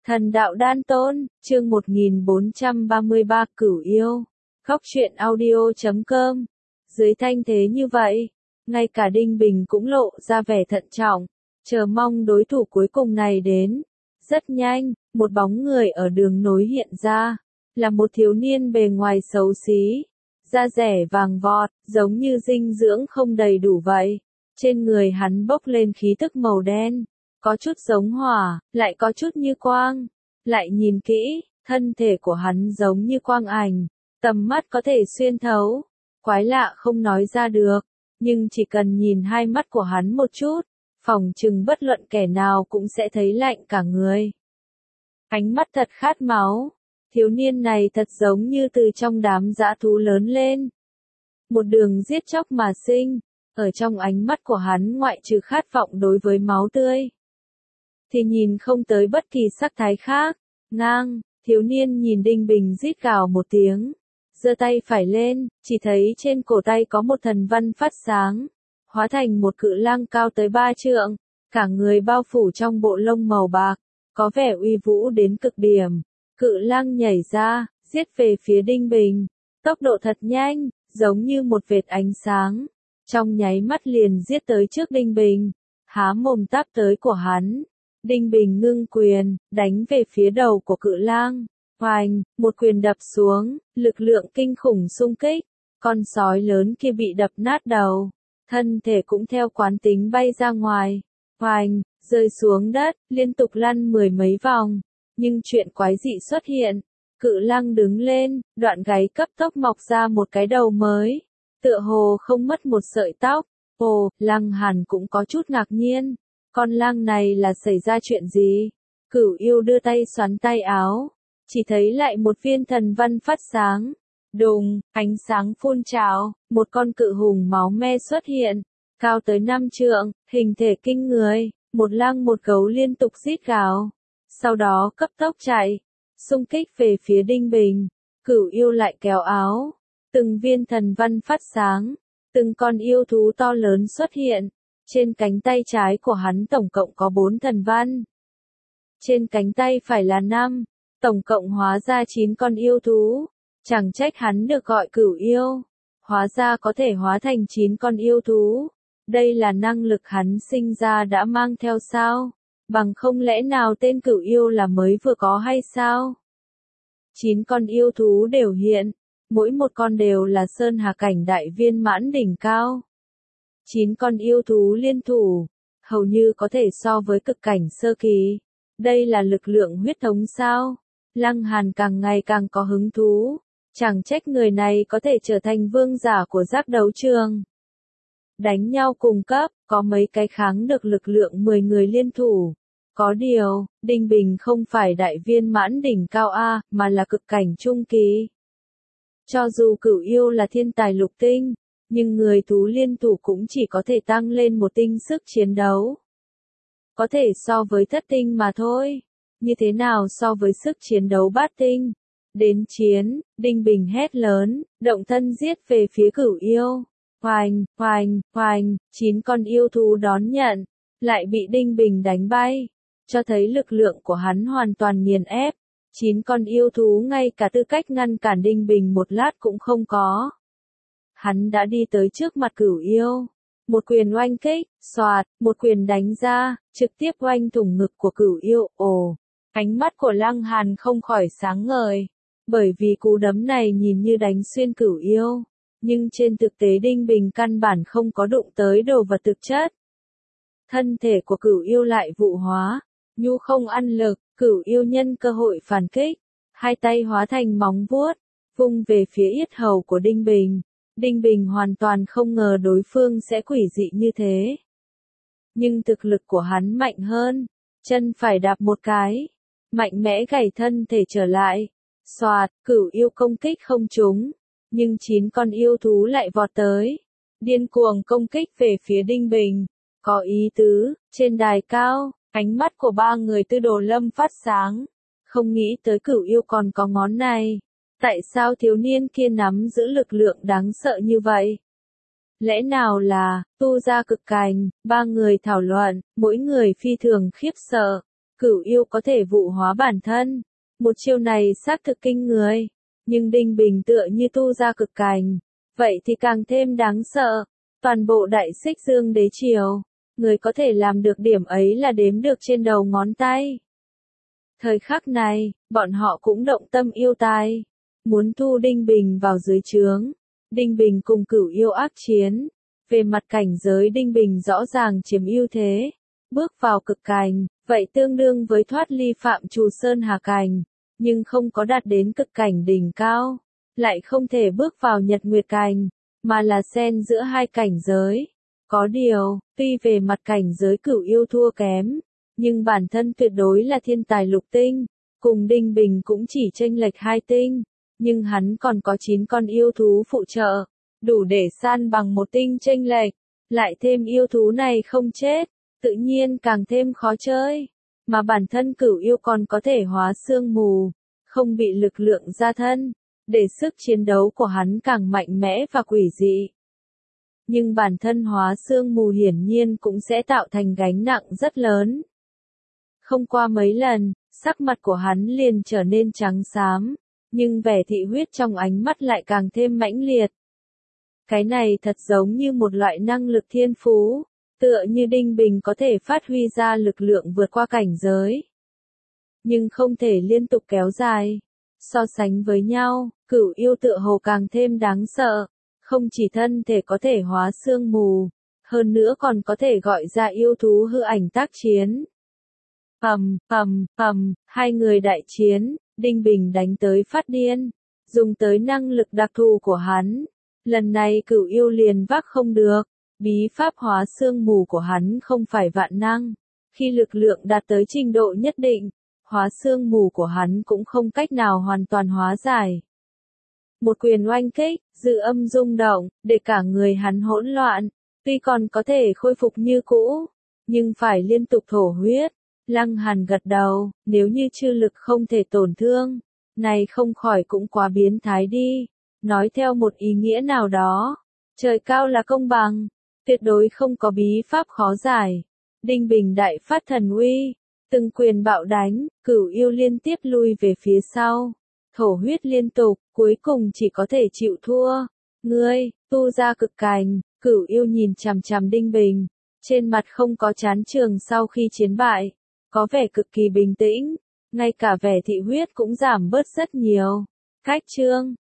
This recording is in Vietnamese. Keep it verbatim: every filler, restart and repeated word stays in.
Thần đạo đan tôn, chương một nghìn bốn trăm ba mươi ba Cửu yêu. Góc truyện audio chấm com. Dưới thanh thế như vậy, ngay cả Đinh Bình cũng lộ ra vẻ thận trọng, chờ mong đối thủ cuối cùng này đến. Rất nhanh, một bóng người ở đường nối hiện ra, là một thiếu niên bề ngoài xấu xí, da rẻ vàng vọt, giống như dinh dưỡng không đầy đủ vậy. Trên người hắn bốc lên khí tức màu đen, có chút giống hỏa, lại có chút như quang. Lại nhìn kỹ, thân thể của hắn giống như quang ảnh, tầm mắt có thể xuyên thấu. Quái lạ không nói ra được, nhưng chỉ cần nhìn hai mắt của hắn một chút, phỏng chừng bất luận kẻ nào cũng sẽ thấy lạnh cả người. Ánh mắt thật khát máu, thiếu niên này thật giống như từ trong đám dã thú lớn lên. Một đường giết chóc mà sinh, ở trong ánh mắt của hắn ngoại trừ khát vọng đối với máu tươi, thì nhìn không tới bất kỳ sắc thái khác. Ngang, thiếu niên nhìn Đinh Bình rít gào một tiếng, giơ tay phải lên, chỉ thấy trên cổ tay có một thần văn phát sáng, hóa thành một cự lang cao tới ba trượng, cả người bao phủ trong bộ lông màu bạc, có vẻ uy vũ đến cực điểm. Cự lang nhảy ra, giết về phía Đinh Bình, tốc độ thật nhanh, giống như một vệt ánh sáng, trong nháy mắt liền giết tới trước Đinh Bình, há mồm táp tới của hắn. Đinh Bình ngưng quyền, đánh về phía đầu của cự lang. Hoành, một quyền đập xuống, lực lượng kinh khủng xung kích. Con sói lớn kia bị đập nát đầu, thân thể cũng theo quán tính bay ra ngoài. Hoành, rơi xuống đất, liên tục lăn mười mấy vòng. Nhưng chuyện quái dị xuất hiện. Cự lang đứng lên, đoạn gáy cấp tốc mọc ra một cái đầu mới. Tựa hồ không mất một sợi tóc. Ồ, Lăng Hàn cũng có chút ngạc nhiên. Con lang này là xảy ra chuyện gì? Cửu yêu đưa tay xoắn tay áo, chỉ thấy lại một viên thần văn phát sáng. Đùng, ánh sáng phun trào, một con cự hùng máu me xuất hiện, cao tới năm trượng, hình thể kinh người, một lang một gấu liên tục rít gào. Sau đó cấp tốc chạy, xung kích về phía Đinh Bình. Cửu yêu lại kéo áo, từng viên thần văn phát sáng, từng con yêu thú to lớn xuất hiện. Trên cánh tay trái của hắn tổng cộng có bốn thần văn. Trên cánh tay phải là năm, tổng cộng hóa ra chín con yêu thú. Chẳng trách hắn được gọi cửu yêu. Hóa ra có thể hóa thành chín con yêu thú. Đây là năng lực hắn sinh ra đã mang theo sao? Bằng không lẽ nào tên cửu yêu là mới vừa có hay sao? Chín con yêu thú đều hiện, mỗi một con đều là sơn hà cảnh đại viên mãn đỉnh cao. Chín con yêu thú liên thủ, hầu như có thể so với cực cảnh sơ kỳ. Đây là lực lượng huyết thống sao? Lăng Hàn càng ngày càng có hứng thú. Chẳng trách người này có thể trở thành vương giả của giác đấu trường. Đánh nhau cùng cấp, có mấy cái kháng được lực lượng mười người liên thủ. Có điều, Đinh Bình không phải đại viên mãn đỉnh cao A, mà là cực cảnh trung kỳ. Cho dù cửu yêu là thiên tài lục tinh, nhưng người thú liên thủ cũng chỉ có thể tăng lên một tinh sức chiến đấu. Có thể so với thất tinh mà thôi. Như thế nào so với sức chiến đấu bát tinh? Đến chiến, Đinh Bình hét lớn, động thân giết về phía cửu yêu. Hoành, hoành, hoành, chín con yêu thú đón nhận, lại bị Đinh Bình đánh bay, cho thấy lực lượng của hắn hoàn toàn nghiền ép. Chín con yêu thú ngay cả tư cách ngăn cản Đinh Bình một lát cũng không có. Hắn đã đi tới trước mặt cửu yêu. Một quyền oanh kích, xoạt, một quyền đánh ra, trực tiếp oanh thủng ngực của cửu yêu. Ồ, ánh mắt của Lăng Hàn không khỏi sáng ngời. Bởi vì cú đấm này nhìn như đánh xuyên cửu yêu. Nhưng trên thực tế Đinh Bình căn bản không có đụng tới đồ vật thực chất. Thân thể của cửu yêu lại vụ hóa. Nhu không ăn lực, cửu yêu nhân cơ hội phản kích. Hai tay hóa thành móng vuốt, vung về phía yết hầu của Đinh Bình. Đinh Bình hoàn toàn không ngờ đối phương sẽ quỷ dị như thế. Nhưng thực lực của hắn mạnh hơn. Chân phải đạp một cái. Mạnh mẽ gảy thân thể trở lại. Xoạt, cửu yêu công kích không trúng. Nhưng chín con yêu thú lại vọt tới. Điên cuồng công kích về phía Đinh Bình. Có ý tứ, trên đài cao, ánh mắt của ba người Tư Đồ Lâm phát sáng. Không nghĩ tới cửu yêu còn có ngón này. Tại sao thiếu niên kia nắm giữ lực lượng đáng sợ như vậy? Lẽ nào là, tu gia cực cảnh? Ba người thảo luận, mỗi người phi thường khiếp sợ. Cửu yêu có thể vụ hóa bản thân. Một chiêu này xác thực kinh người. Nhưng Đinh Bình tựa như tu ra cực cảnh. Vậy thì càng thêm đáng sợ. Toàn bộ Đại Xích Dương Đế Triều, người có thể làm được điểm ấy là đếm được trên đầu ngón tay. Thời khắc này, bọn họ cũng động tâm yêu tai. Muốn thu Đinh Bình vào dưới trướng. Đinh Bình cùng Cửu yêu ác chiến. Về mặt cảnh giới Đinh Bình rõ ràng chiếm ưu thế. Bước vào cực cảnh, vậy tương đương với thoát ly phạm trù sơn hà cảnh. Nhưng không có đạt đến cực cảnh đỉnh cao. Lại không thể bước vào nhật nguyệt cảnh. Mà là xen giữa hai cảnh giới. Có điều, tuy về mặt cảnh giới Cửu yêu thua kém. Nhưng bản thân tuyệt đối là thiên tài lục tinh. Cùng Đinh Bình cũng chỉ chênh lệch hai tinh. Nhưng hắn còn có chín con yêu thú phụ trợ. Đủ để san bằng một tinh chênh lệch. Lại thêm yêu thú này không chết. Tự nhiên càng thêm khó chơi. Mà bản thân Cửu yêu còn có thể hóa sương mù. Không bị lực lượng gia thân. Để sức chiến đấu của hắn càng mạnh mẽ và quỷ dị. Nhưng bản thân hóa sương mù hiển nhiên cũng sẽ tạo thành gánh nặng rất lớn. Không qua mấy lần, sắc mặt của hắn liền trở nên trắng xám. Nhưng vẻ thị huyết trong ánh mắt lại càng thêm mãnh liệt. Cái này thật giống như một loại năng lực thiên phú. Tựa như Đinh Bình có thể phát huy ra lực lượng vượt qua cảnh giới. Nhưng không thể liên tục kéo dài. So sánh với nhau, Cửu yêu tựa hồ càng thêm đáng sợ. Không chỉ thân thể có thể hóa sương mù. Hơn nữa còn có thể gọi ra yêu thú hư ảnh tác chiến. Ầm, ầm, ầm, hai người đại chiến, Đinh Bình đánh tới phát điên. Dùng tới năng lực đặc thù của hắn. Lần này Cửu yêu liền vác không được. Bí pháp hóa sương mù của hắn không phải vạn năng. Khi lực lượng đạt tới trình độ nhất định, hóa sương mù của hắn cũng không cách nào hoàn toàn hóa giải. Một quyền oanh kích, dư âm rung động, để cả người hắn hỗn loạn. Tuy còn có thể khôi phục như cũ, nhưng phải liên tục thổ huyết. Lăng Hàn gật đầu, nếu như chư lực không thể tổn thương, này không khỏi cũng quá biến thái đi. Nói theo một ý nghĩa nào đó, trời cao là công bằng. Tuyệt đối không có bí pháp khó giải. Đinh Bình đại phát thần uy. Từng quyền bạo đánh, Cửu yêu liên tiếp lui về phía sau. Thổ huyết liên tục, cuối cùng chỉ có thể chịu thua. Ngươi, tu ra cực cảnh, Cửu yêu nhìn chằm chằm Đinh Bình. Trên mặt không có chán trường sau khi chiến bại. Có vẻ cực kỳ bình tĩnh. Ngay cả vẻ thị huyết cũng giảm bớt rất nhiều. Cách chương